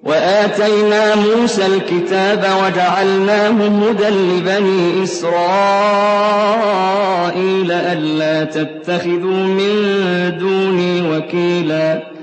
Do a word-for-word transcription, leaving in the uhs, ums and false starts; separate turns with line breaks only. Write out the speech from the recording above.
وآتينا موسى الكتاب وجعلناه هدى لبني إسرائيل ألا تتخذوا من دوني وكيلا